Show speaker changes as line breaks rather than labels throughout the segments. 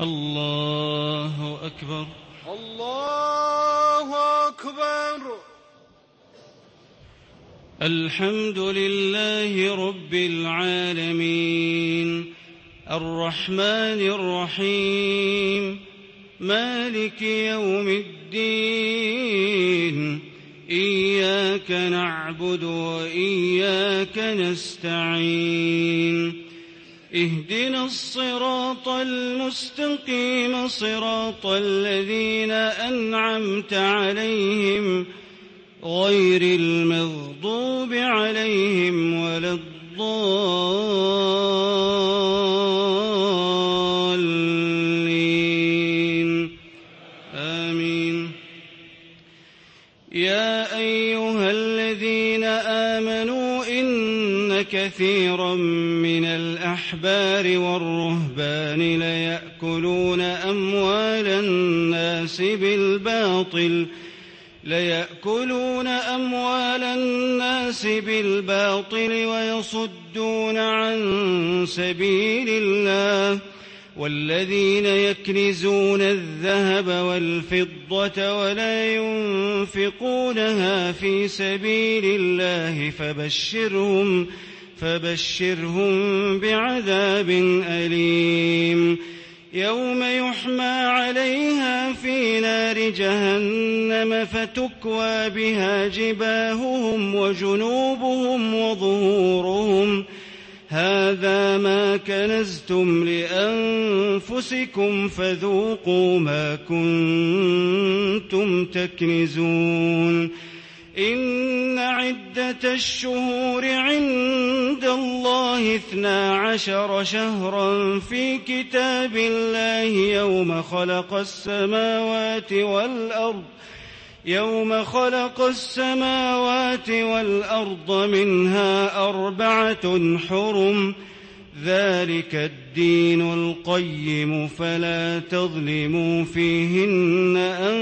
الله أكبر.
الله أكبر.
الحمد لله رب العالمين الرحمن الرحيم مالك يوم الدين إياك نعبد وإياك نستعين اهدنا الصراط المستقيم صراط الذين أنعمت عليهم غير المغضوب عليهم ولا الضالين آمين. يا أيها الذين آمنوا إن كثيرا من الأحبار والرهبان ليأكلون أموال الناس بالباطل ويصدون عن سبيل الله والذين يكنزون الذهب والفضة ولا ينفقونها في سبيل الله فبشرهم بعذاب أليم يوم يحمى عليها في نار جهنم فتكوى بها جباههم وجنوبهم وظهورهم هذا ما كنزتم لأنفسكم فذوقوا ما كنتم تكنزون إن عدة الشهور عند الله 12 شهرا في كتاب الله يوم خلق السماوات والأرض منها 4 حرم ذلك الدين القيم فلا تظلموا فيهن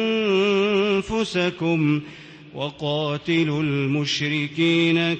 أنفسكم وقاتلوا المشركين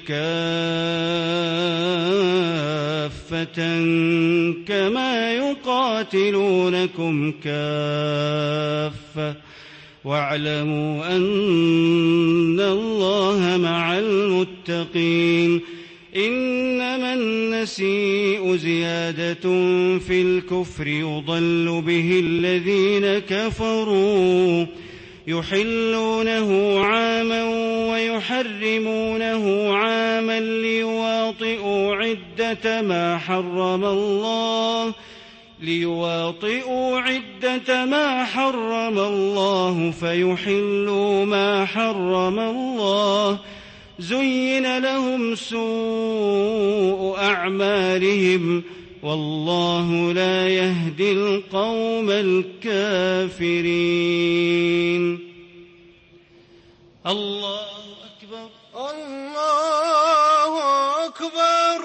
كافة كما يقاتلونكم كافة واعلموا أن الله مع المتقين إنما النسيء زيادة في الكفر يضل به الذين كفروا يحلونه عاما ويحرمونه عاما ليواطئوا عدة ما حرم الله فيحلوا ما حرم الله زين لهم سوء أعمالهم والله لا يهدي القوم الكافرين. الله أكبر.
الله أكبر.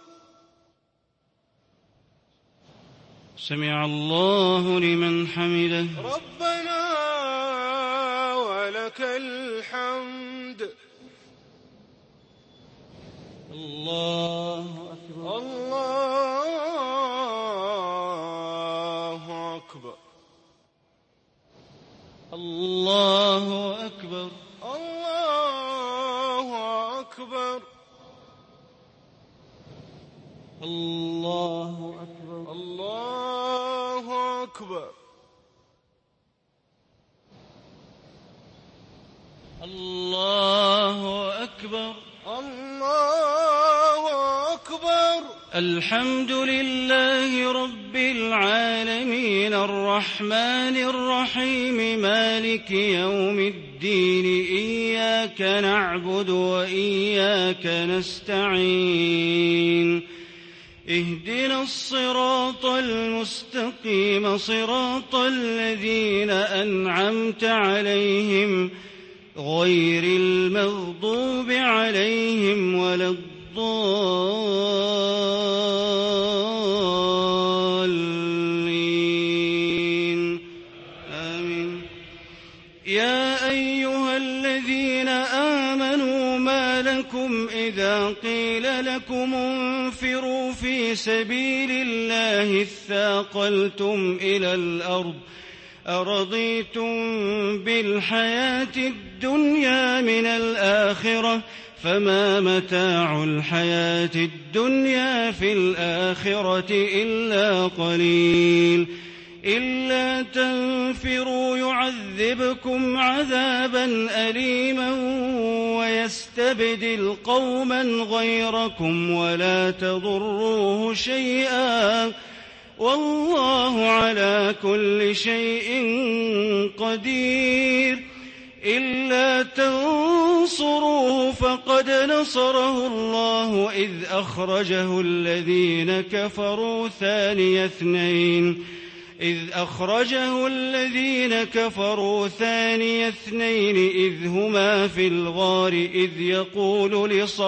سمع الله لمن حمده.
ربنا ولك الحمد.
الله أكبر.
الله أكبر.
الله أكبر.
الله أكبر.
الله أكبر.
الله أكبر.
الله أكبر.
الله أكبر.
الحمد لله رب العالمين الرحمن الرحيم مالك يوم الدين إياك نعبد وإياك نستعين اهدنا الصراط المستقيم صراط الذين أنعمت عليهم غير المغضوب عليهم ولا الضالين آمين. يا أيها الذين آمنوا ما لكم لكم إذا قيل لكم انفروا في سبيل الله اثاقلتم إلى الأرض أرضيتم بالحياة الدنيا من الآخرة فما متاع الحياة الدنيا في الآخرة إلا قليل إلا تنفروا يعذبكم عذابا أليما ويستبدل قوما غيركم ولا تضروه شيئا والله على كل شيء قدير إلا تنصروه فقد نصره الله إذ أخرجه الذين كفروا ثاني اثنين إذ هما في الغار إذ يقول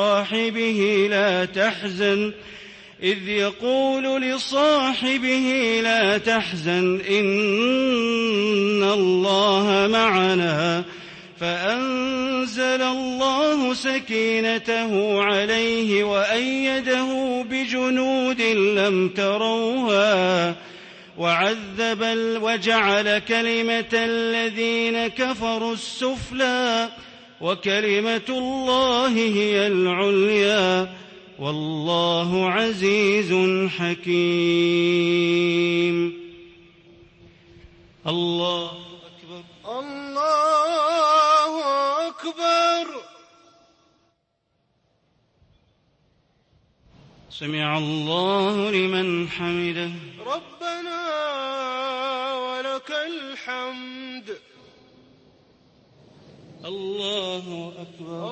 لصاحبه لا تحزن إن الله معنا فأنزل الله سكينته عليه وأيده بجنود لم تروها وجعل كلمة الذين كفروا السفلى وكلمة الله هي العليا والله عزيز حكيم. الله أكبر.
الله أكبر.
سمع الله لمن حمده.
ربنا ولك الحمد.
الله أكبر.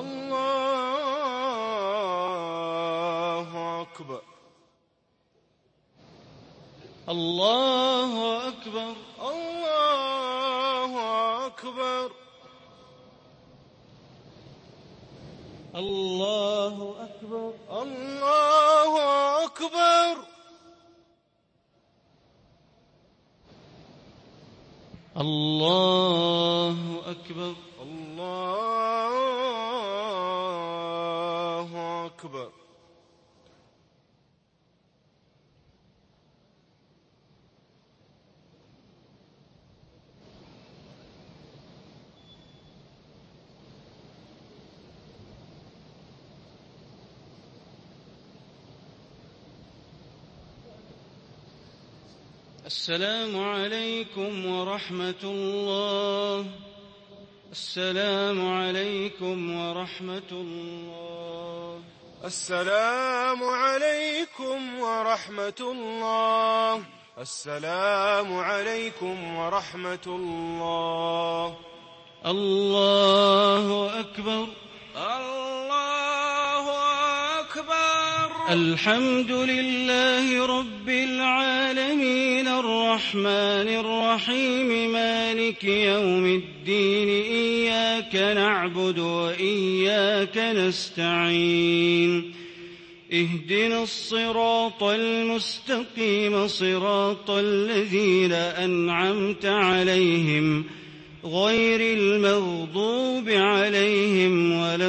الله أكبر.
الله أكبر.
الله أكبر.
الله أكبر.
الله أكبر.
الله أكبر.
الله أكبر.
السلام عليكم ورحمة الله. السلام عليكم ورحمة الله.
السلام عليكم ورحمة الله. السلام عليكم ورحمة الله.
الله أكبر.
الله أكبر.
الحمد لله رب العالمين الرحمن الرحيم مالك يوم الدين إياك نعبد وإياك نستعين اهدنا الصراط المستقيم صراط الذين أنعمت عليهم غير المغضوب عليهم ولا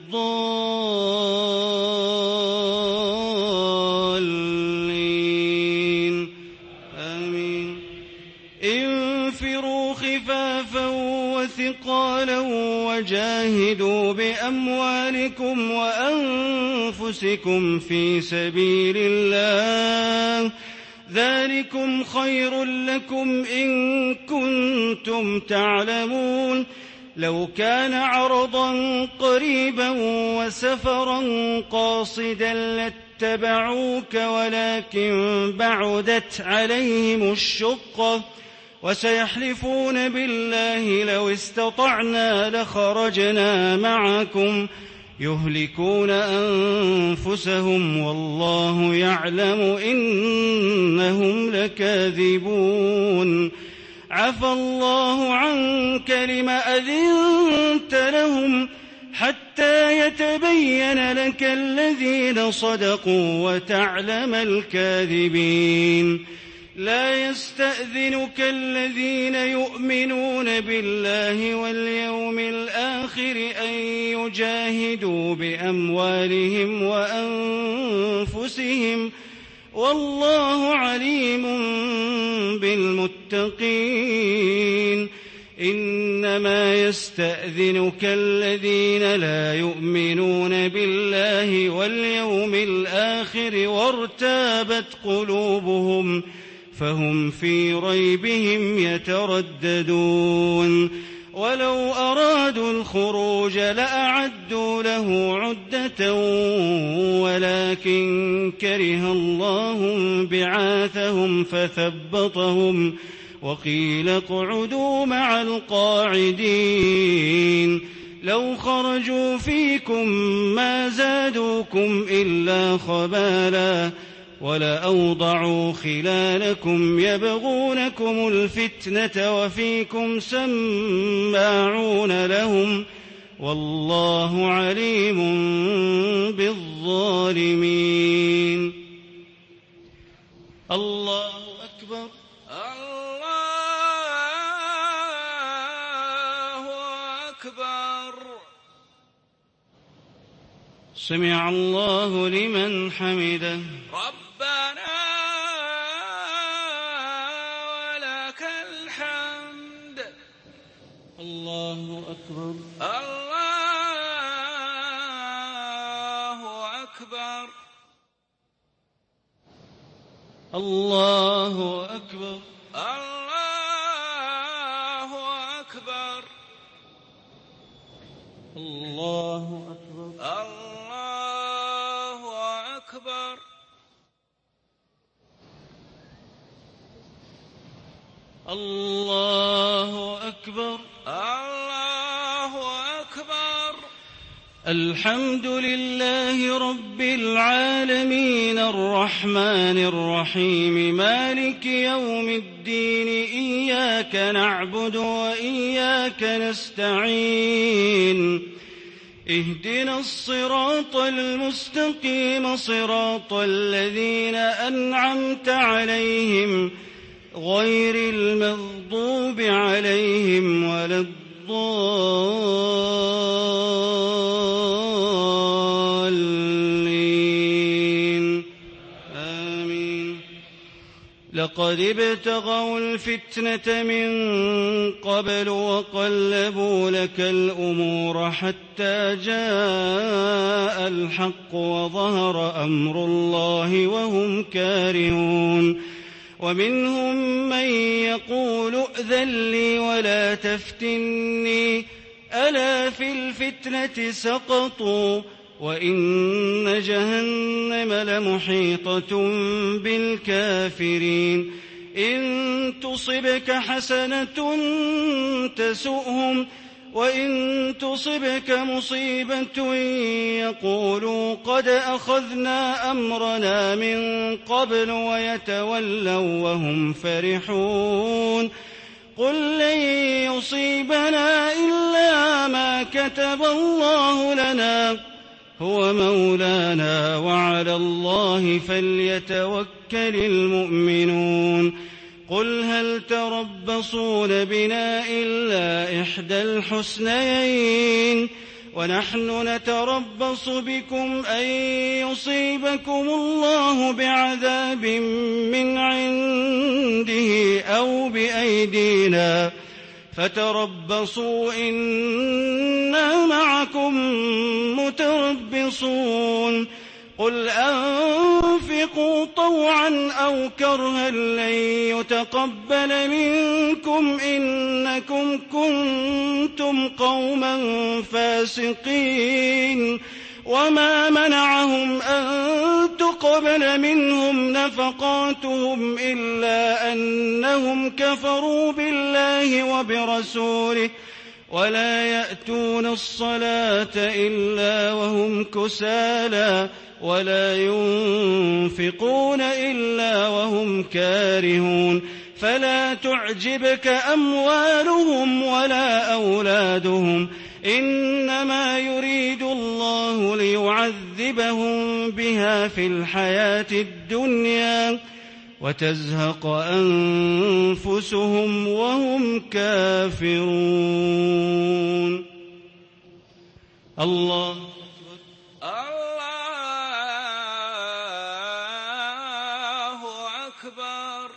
الضالين آمين. انفروا خفافا وثقالا وجاهدوا بأموالكم وأنفسكم في سبيل الله ذلكم خير لكم إن كنتم تعلمون. لو كان عرضا قريبا وسفرا قاصدا لاتبعوك ولكن بعدت عليهم الشقة وسيحلفون بالله لو استطعنا لخرجنا معكم يهلكون أنفسهم والله يعلم إنهم لكاذبون. عفى الله عنك لم أذنت لهم حتى يتبين لك الذين صدقوا وتعلم الكاذبين. لا يستأذنك الذين يؤمنون بالله واليوم الآخر أن يجاهدوا بأموالهم وأنفسهم والله عليم بالمتقين. إنما يستأذنك الذين لا يؤمنون بالله واليوم الآخر وارتابت قلوبهم فهم في ريبهم يترددون. ولو أرادوا الخروج لأعدوا له عدة ولكن كره الله بعاثهم فثبطهم وقيل اقعدوا مع القاعدين. لو خرجوا فيكم ما زادوكم إلا خبالا ولأوضعوا خلالكم يبغونكم الفتنة وفيكم سماعون لهم والله عليم بالظالمين. الله أكبر.
الله أكبر.
سمع الله لمن حمده.
ربنا ولك الحمد.
الله أكبر.
الله أكبر.
الله أكبر.
الله أكبر.
الله أكبر.
الله أكبر.
الله أكبر.
الله أكبر.
الحمد لله رب العالمين الرحمن الرحيم مالك يوم الدين إياك نعبد وإياك نستعين اهدنا الصراط المستقيم صراط الذين أنعمت عليهم غير المغضوب عليهم ولا الضالين آمين. لقد ابتغوا الفتنة من قبل وقلبوا لك الأمور حتى جاء الحق وظهر أمر الله وهم كارهون. ومنهم من يقول ائذن لي ولا تفتني ألا في الفتنة سقطوا وإن جهنم لمحيطة بالكافرين. إن تصبك حسنة تسؤهم وإن تصبك مصيبة يقولوا قد أخذنا أمرنا من قبل ويتولوا وهم فرحون. قل لن يصيبنا إلا ما كتب الله لنا هو مولانا وعلى الله فليتوكل المؤمنون. قل هل تربصون بنا إلا إحدى الحسنيين ونحن نتربص بكم أن يصيبكم الله بعذاب من عنده أو بأيدينا فتربصوا إنا معكم متربصون. قل أنفقوا طوعا أو كرها لن يتقبل منكم إنكم كنتم قوما فاسقين. وما منعهم أن تقبل منهم نفقاتهم إلا أنهم كفروا بالله وبرسوله ولا يأتون الصلاة إلا وهم كسالى ولا ينفقون إلا وهم كارهون. فلا تعجبك أموالهم ولا أولادهم إنما يريد الله ليعذبهم بها في الحياة الدنيا وتزهق أنفسهم وهم كافرون. الله
أكبر.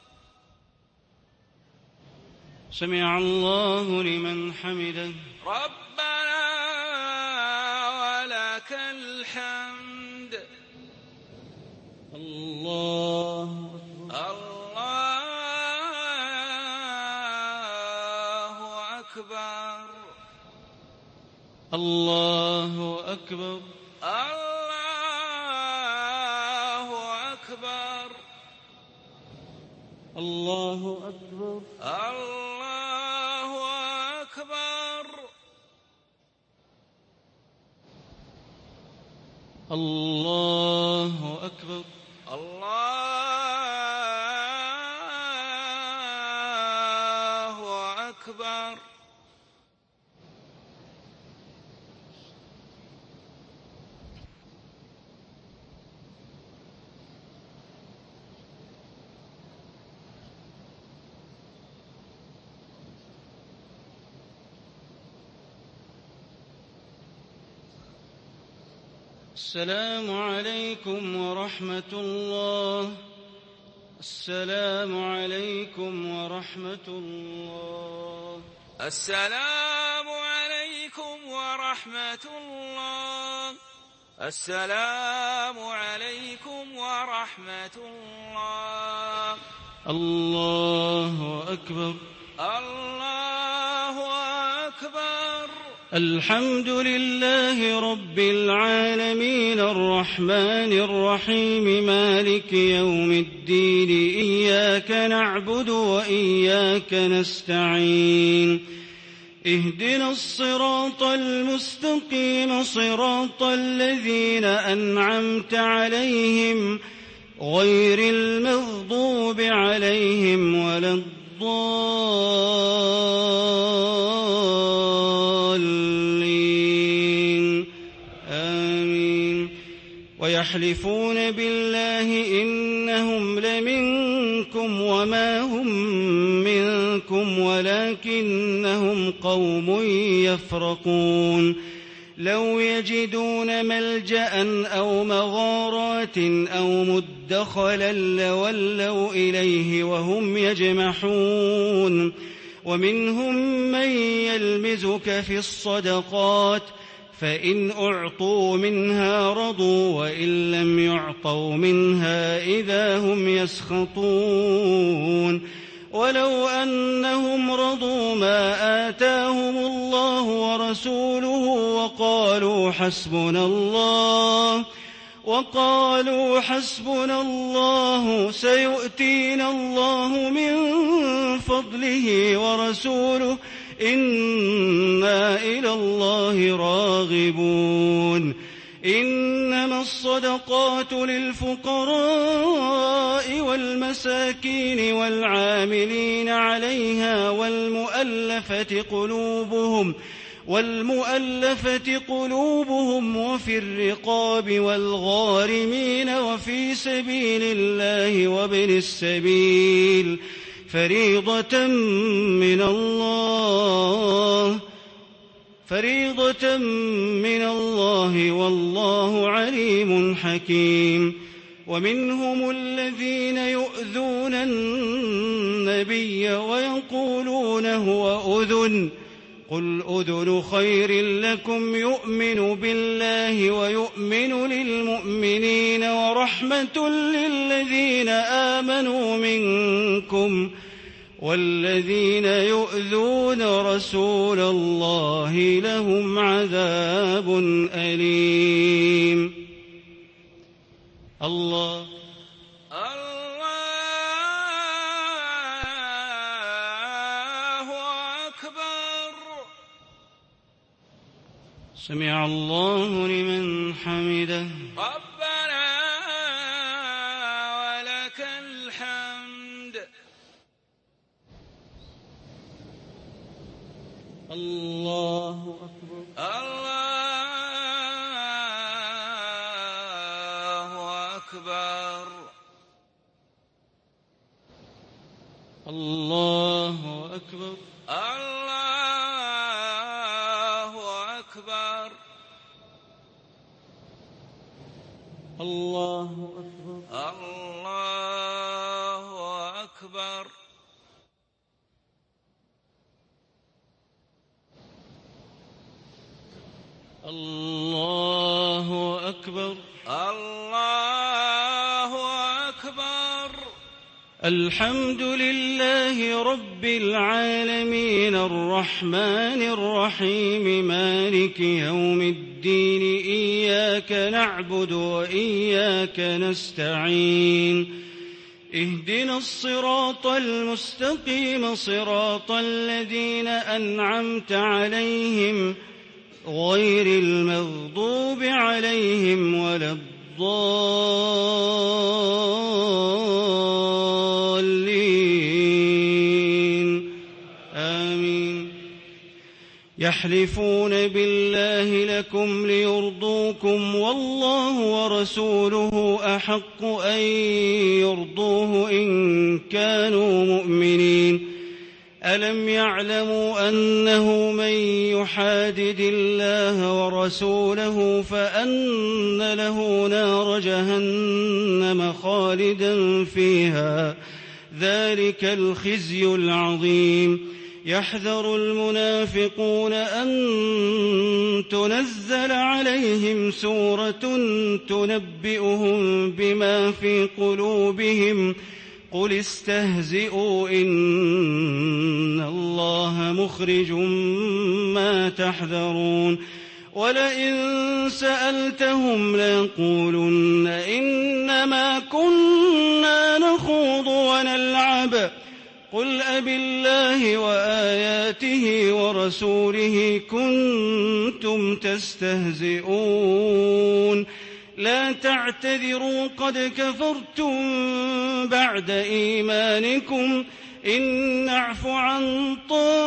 سمع الله لمن حمده.
ربنا ولك الحمد.
الله
أكبر.
الله أكبر.
الله أكبر.
الله أكبر.
الله أكبر.
الله أكبر.
الله أكبر.
السلام عليكم ورحمة الله. السلام عليكم ورحمة الله.
السلام عليكم ورحمة الله. السلام عليكم ورحمة الله.
الله أكبر.
الله أكبر.
الحمد لله رب العالمين الرحمن الرحيم مالك يوم الدين إياك نعبد وإياك نستعين اهدنا الصراط المستقيم صراط الذين أنعمت عليهم غير المغضوب عليهم ولا الضالين آمين. ويحلفون بالله إنهم لمنكم وما هم منكم ولكنهم قوم يفرقون. لو يجدون ملجأ أو مغارات أو مدخلا لولوا إليه وهم يجمحون. ومنهم من يلمزك في الصدقات فإن أعطوا منها رضوا وإن لم يعطوا منها إذا هم يسخطون. ولو أنهم رضوا ما آتاهم الله ورسوله وقالوا حسبنا الله سيؤتينا الله من فضله ورسوله إنا إلى الله راغبون. إنما الصدقات للفقراء والمساكين والعاملين عليها والمؤلفة قلوبهم وفي الرقاب والغارمين وفي سبيل الله وابن السبيل فريضة من الله والله عليم حكيم. ومنهم الذين يؤذون النبي ويقولون هو أذن قل أذن خير لكم يؤمن بالله ويؤمن للمؤمنين ورحمة للذين آمنوا منكم والذين يؤذون رسول الله لهم عذاب أليم. الله
أكبر.
سمع الله لمن حمده.
ربنا ولك الحمد.
الله أكبر.
الله أكبر.
الله أكبر.
الله أكبر.
الله أكبر.
الله أكبر.
الله أكبر.
الله أكبر.
الحمد لله رب العالمين الرحمن الرحيم مالك يوم الدين إياك نعبد وإياك نستعين اهدنا الصراط المستقيم صراط الذين أنعمت عليهم غير المغضوب عليهم ولا الضالين آمين. يحلفون بالله لكم ليرضوكم والله ورسوله أحق أن يرضوه إن كانوا مؤمنين. ألم يعلموا أنه من يحادد الله ورسوله فأن له نار جهنم خالدا فيها ذلك الخزي العظيم. يحذر المنافقون أن تنزل عليهم سورة تنبئهم بما في قلوبهم قل استهزئوا إن الله مخرج ما تحذرون. ولئن سألتهم ليقولن إنما كنا نخوض ونلعب قل أبالله وآياته ورسوله كنتم تستهزئون لا تعتذروا قد كفرتم بعد إيمانكم إن نعف عن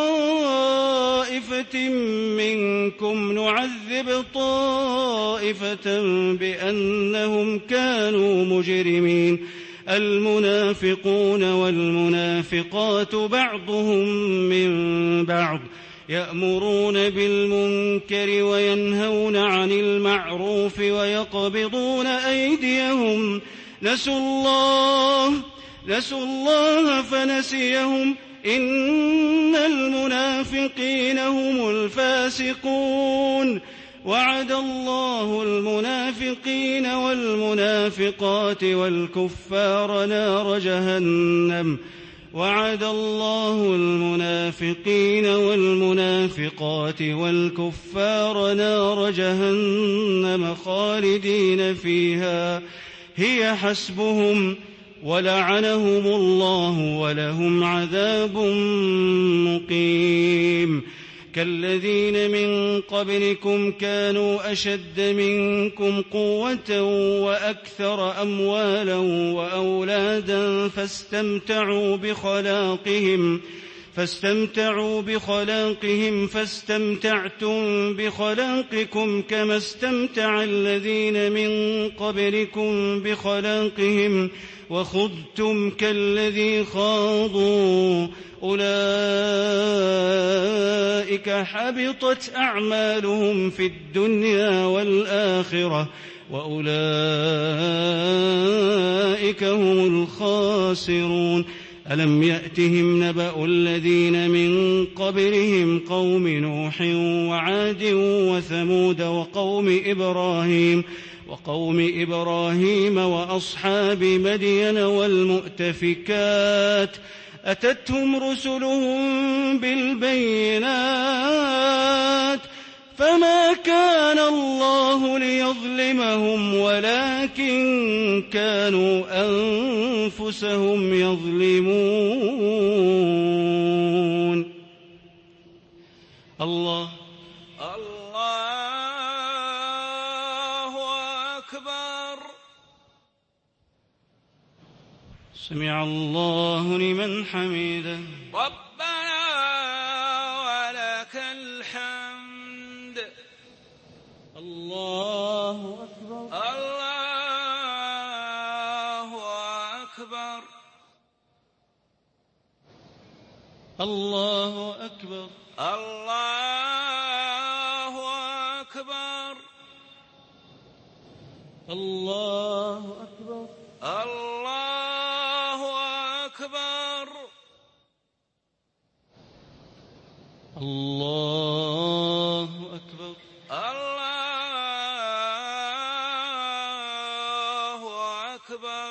طائفة منكم نعذب طائفة بأنهم كانوا مجرمين. المنافقون والمنافقات بعضهم من بعض يأمرون بالمنكر وينهون عن المعروف ويقبضون أيديهم نسوا الله فنسيهم إن المنافقين هم الفاسقون. وعد الله المنافقين والمنافقات والكفار نار جهنم وعد الله المنافقين والمنافقات والكفار نار جهنم خالدين فيها هي حسبهم ولعنهم الله ولهم عذاب مقيم. كالذين من قبلكم كانوا أشد منكم قوة وأكثر أموالا وأولادا فاستمتعوا بخلاقهم فاستمتعتم بخلاقكم كما استمتع الذين من قبلكم بخلاقهم وخضتم كالذي خاضوا أولئك حبطت أعمالهم في الدنيا والآخرة وأولئك هم الخاسرون. ألم يأتهم نبأ الذين من قبلهم قوم نوح وعاد وثمود وقوم إبراهيم وأصحاب مدين والمؤتفكات أتتهم رسلهم بالبينات فما كان الله ليظلمهم ولكن كانوا أنفسهم يظلمون. الله
أكبر.
سمع الله لمن حمده.
ربنا ولك الحمد.
الله أكبر.
الله أكبر.
الله أكبر.
الله أكبر.
الله أكبر.
الله أكبر.
الله أكبر.
الله أكبر.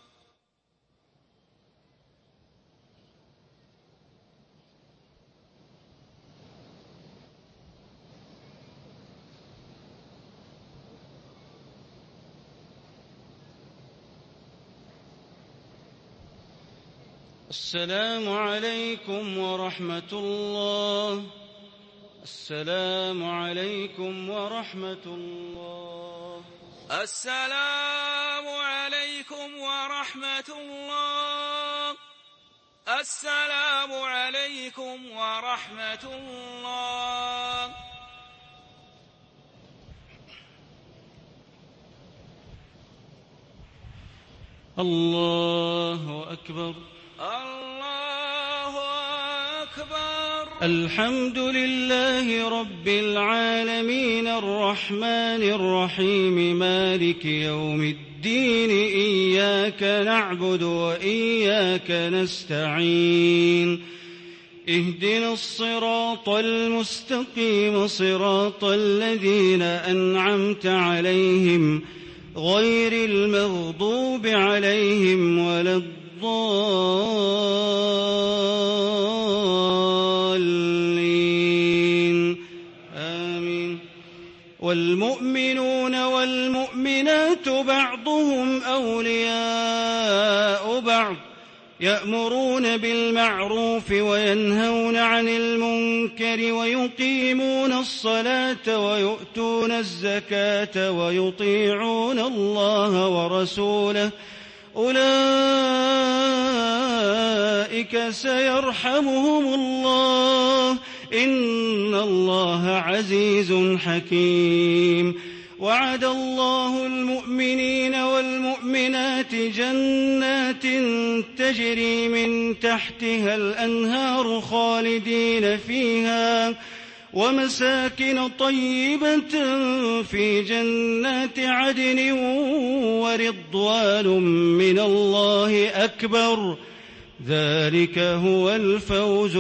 السلام عليكم ورحمة الله. السلام عليكم ورحمة الله.
السلام عليكم ورحمة الله. السلام عليكم ورحمة الله.
الله أكبر.
الله أكبر.
الحمد لله رب العالمين الرحمن الرحيم مالك يوم الدين إياك نعبد وإياك نستعين اهدنا الصراط المستقيم صراط الذين أنعمت عليهم غير المغضوب عليهم ولا الضالين آمين. والمؤمنون والمؤمنات بعضهم أولياء بعض يأمرون بالمعروف وينهون عن المنكر ويقيمون الصلاة ويؤتون الزكاة ويطيعون الله ورسوله أولئك سيرحمهم الله إن الله عزيز حكيم. وعد الله المؤمنين والمؤمنات جنات تجري من تحتها الأنهار خالدين فيها ومساكن طيبة في جنات عدن ورضوان من الله أكبر ذلك هو الفوز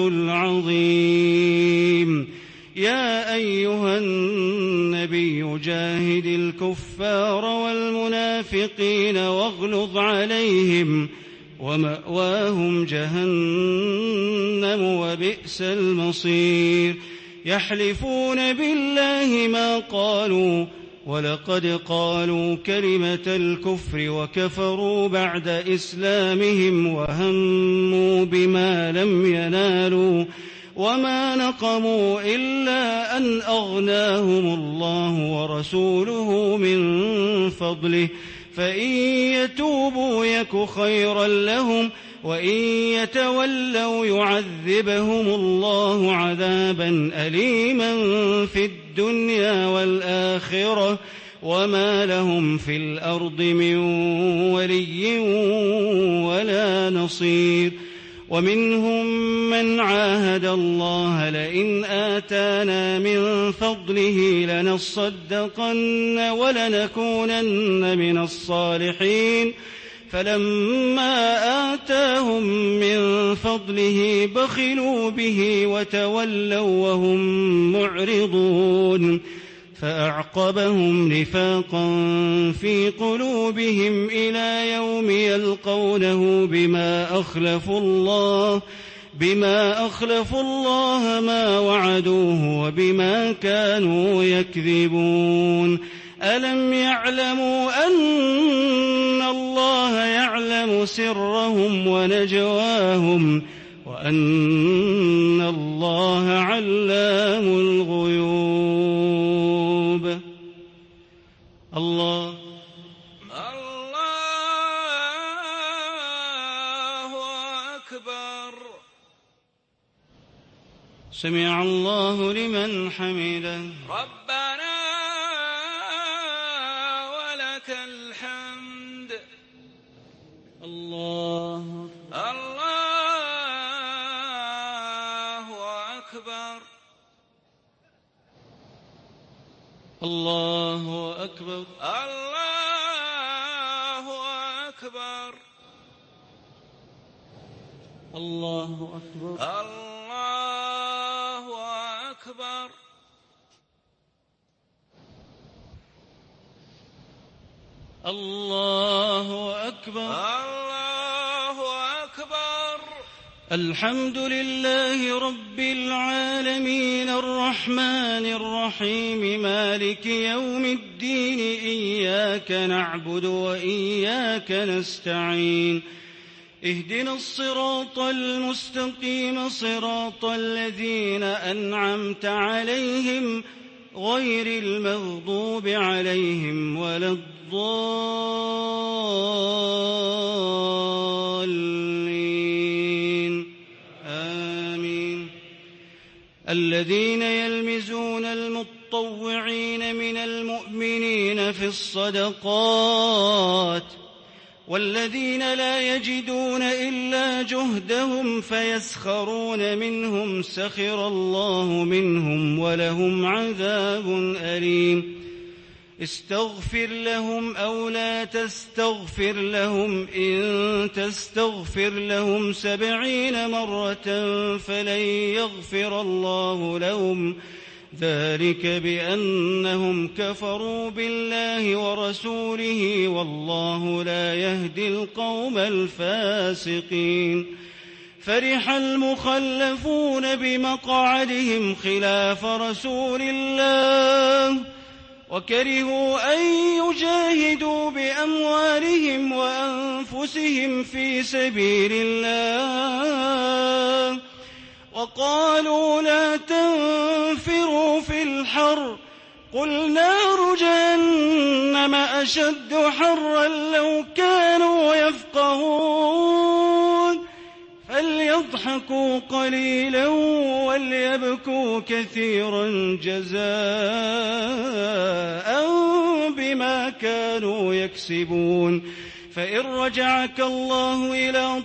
العظيم. يا أيها النبي جاهد الكفار والمنافقين واغلظ عليهم ومأواهم جهنم وبئس المصير. يحلفون بالله ما قالوا ولقد قالوا كلمة الكفر وكفروا بعد إسلامهم وهموا بما لم ينالوا وما نقموا إلا أن أغناهم الله ورسوله من فضله فإن يتوبوا يك خيرا لهم وإن يتولوا يعذبهم الله عذابا أليما في الدنيا والآخرة وما لهم في الأرض من ولي ولا نصير. ومنهم من عاهد الله لئن آتانا من فضله لنصدقن ولنكونن من الصالحين فلما آتاهم من فضله بخلوا به وتولوا وهم معرضون فأعقبهم نفاقا في قلوبهم إلى يوم يلقونه بما أخلفوا الله ما وعدوه وبما كانوا يكذبون. ألم يعلموا أن الله يعلم سرهم ونجواهم وأن الله علام الغيوب. الله
أكبر.
سمع الله لمن حمده.
ربنا ولك الحمد.
الله
الله
الله أكبر.
الله أكبر.
الله أكبر.
الله أكبر.
الله أكبر.
الله أكبر.
الحمد لله رب العالمين الرحمن الرحيم مالك يوم الدين إياك نعبد وإياك نستعين اهدنا الصراط المستقيم صراط الذين أنعمت عليهم غير المغضوب عليهم ولا الضالين آمين. الذين يلمزون المطوعين من المؤمنين في الصدقات والذين لا يجدون إلا جهدهم فيسخرون منهم سخر الله منهم ولهم عذاب أليم. استغفر لهم أو لا تستغفر لهم إن تستغفر لهم 70 مرة فلن يغفر الله لهم ذلك بأنهم كفروا بالله ورسوله والله لا يهدي القوم الفاسقين. فرح المخلفون بمقعدهم خلاف رسول الله وكرهوا أن يجاهدوا بأموالهم وأنفسهم في سبيل الله وقالوا لا تنفروا في الحر قل نار جهنم أشد حرا لو كانوا يفقهون فليضحكوا قليلا وليبكوا كثيرا جزاء بما كانوا يكسبون. فإن رجعك الله إلى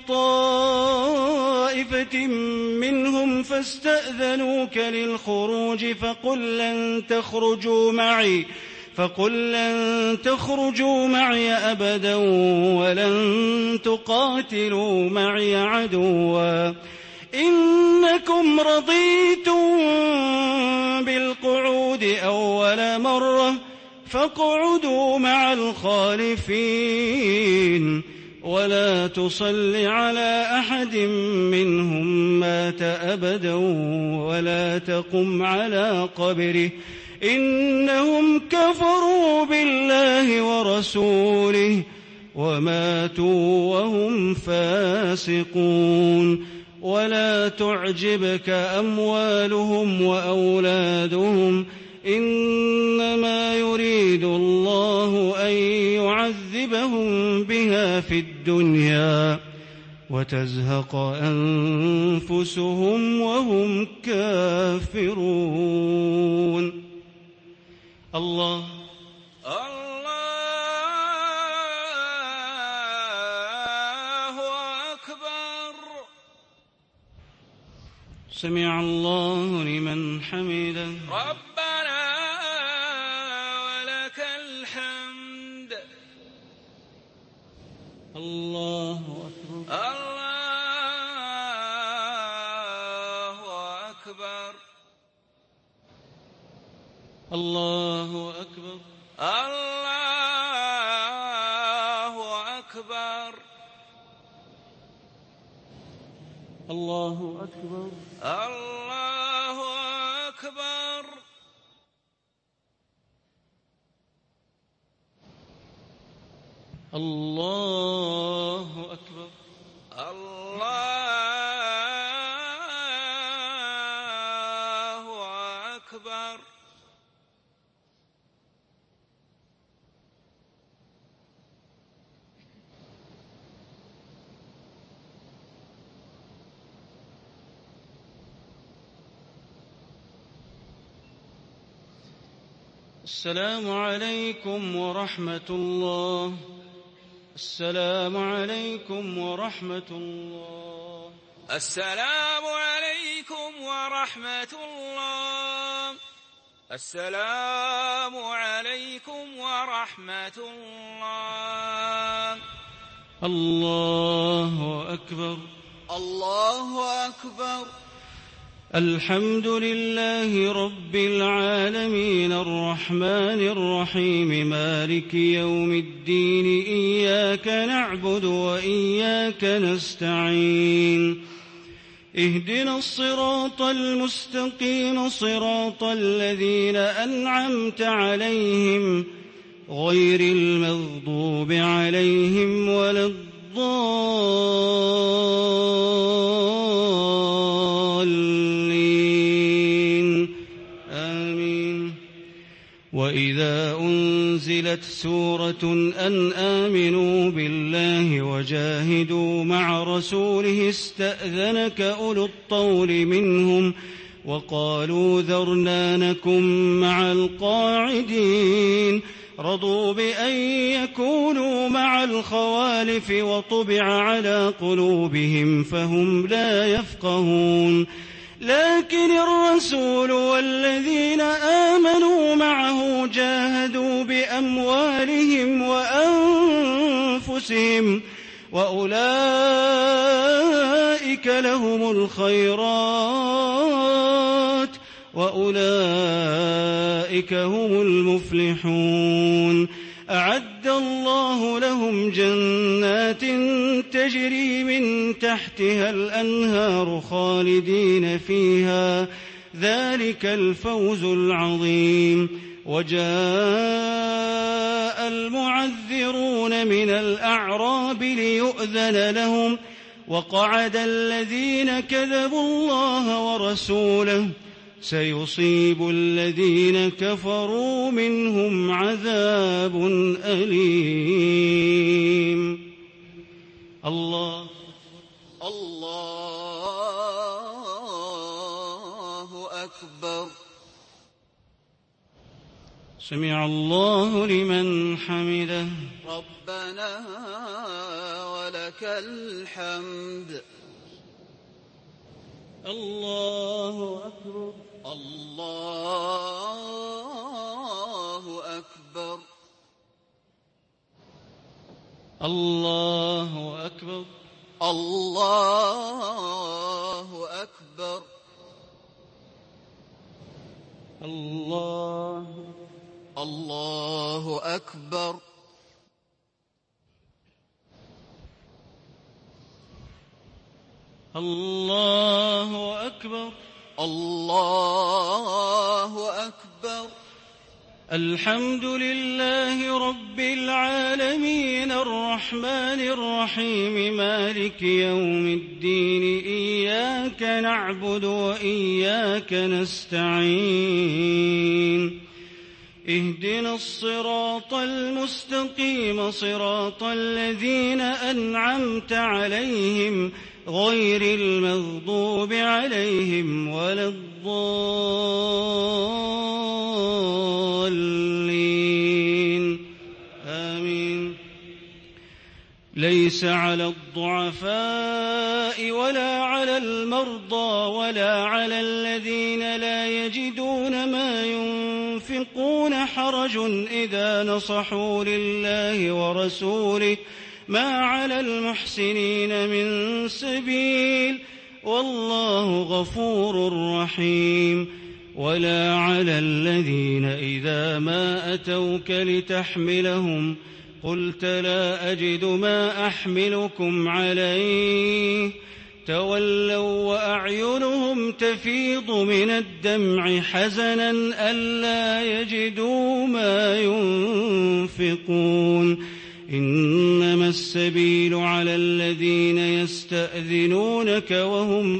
طائفة منهم فاستأذنوك للخروج فقل لن تخرجوا معي أبدا ولن تقاتلوا معي عدوا إنكم رضيتم بالقعود أول مرة فاقعدوا مع الخالفين ولا تصل على أحد منهم مات أبدا ولا تقم على قبره إنهم كفروا بالله ورسوله وماتوا وهم فاسقون. ولا تعجبك أموالهم وأولادهم إنما يريد الله أن يعذبهم بها في الدنيا وتزهق أنفسهم وهم كافرون. الله
أكبر.
سمع الله لمن حمده.
ربنا ولك الحمد.
الله أكبر.
الله أكبر.
الله أكبر.
الله أكبر.
الله أكبر.
الله أكبر.
الله أكبر.
الله أكبر.
السلام عليكم ورحمة الله. السلام عليكم ورحمة الله.
السلام عليكم ورحمة الله. السلام عليكم ورحمة الله.
الله أكبر.
الله أكبر.
الحمد لله رب العالمين الرحمن الرحيم مالك يوم الدين إياك نعبد وإياك نستعين اهدنا الصراط المستقيم صراط الذين أنعمت عليهم غير المغضوب عليهم ولا الضالين آمين. وإذا أنزلت سورة أن آمنوا بالله وجاهدوا مع رسوله استأذنك أولو الطول منهم وقالوا ذرنا نكن مع القاعدين رضوا بأن يكونوا مع الخوالف وطبع على قلوبهم فهم لا يفقهون لكن الرسول والذين آمنوا معه جاهدوا بأموالهم وأنفسهم وأولئك لهم الخيرات وأولئك هم المفلحون أعد الله لهم جنات تجري من تحتها الأنهار خالدين فيها ذلك الفوز العظيم. وجاء المعذرون من الأعراب ليؤذن لهم وقعد الذين كذبوا الله ورسوله سيصيب الذين كفروا منهم عذاب أليم. الله
أكبر.
سمع الله لمن حمده.
ربنا ولك الحمد.
الله أكبر.
الله أكبر.
الله أكبر.
الله أكبر.
الله
أكبر.
الله أكبر.
الله أكبر.
الحمد لله رب العالمين الرحمن الرحيم مالك يوم الدين إياك نعبد وإياك نستعين اهدنا الصراط المستقيم صراط الذين أنعمت عليهم غير المغضوب عليهم ولا الضالين آمين. ليس على الضعفاء ولا على المرضى ولا على الذين لا يجدون ما ينفقون حرج إذا نصحوا لله ورسوله ما على المحسنين من سبيل والله غفور رحيم. ولا على الذين إذا ما أتوك لتحملهم قلت لا أجد ما أحملكم عليه تولوا وأعينهم تفيض من الدمع حزنا ألا يجدوا ما ينفقون. إنما السبيل على الذين يستأذنونك وهم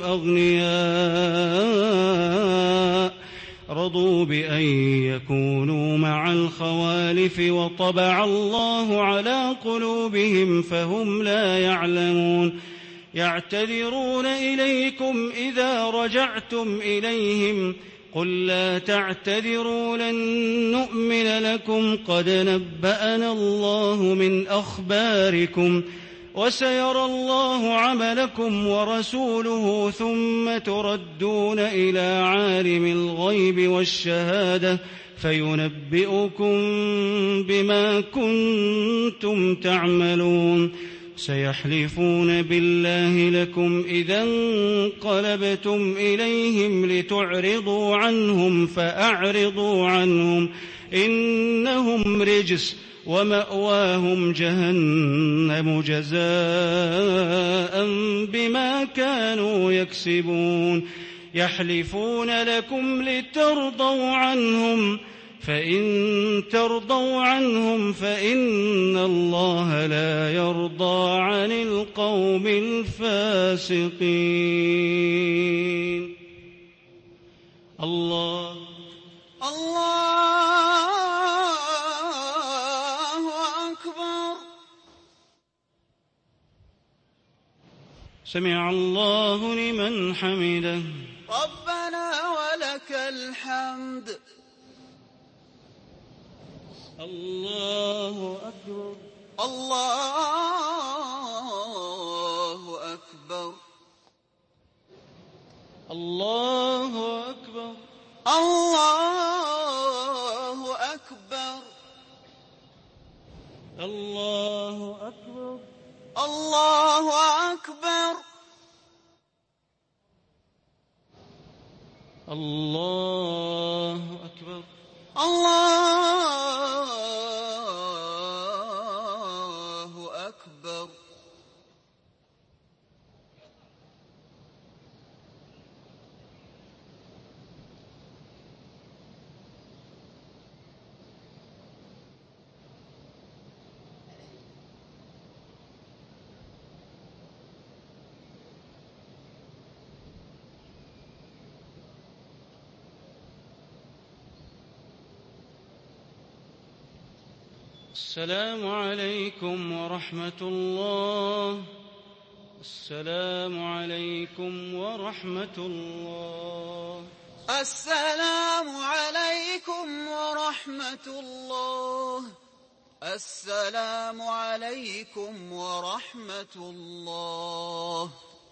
أغنياء رضوا بأن يكونوا مع الخوالف وطبع الله على قلوبهم فهم لا يعلمون. يعتذرون إليكم إذا رجعتم إليهم قل لا تعتذروا لن نؤمن لكم قد نبأنا الله من أخباركم وسيرى الله عملكم ورسوله ثم تردون إلى عالم الغيب والشهادة فينبئكم بما كنتم تعملون سيحلفون بالله لكم إذا انقلبتم إليهم لتعرضوا عنهم فأعرضوا عنهم إنهم رجس ومأواهم جهنم جزاء بما كانوا يكسبون يحلفون لكم لترضوا عنهم فإن ترضوا عنهم فإن الله لا يرضى عن القوم الفاسقين. الله
أكبر.
سمع الله لمن حمده.
ربنا ولك الحمد.
الله أكبر.
الله أكبر.
الله أكبر.
الله أكبر.
الله أكبر.
الله أكبر.
الله أكبر.
الله أكبر.
السلام عليكم ورحمة الله. السلام عليكم ورحمة الله.
السلام عليكم ورحمة الله. السلام عليكم ورحمة الله.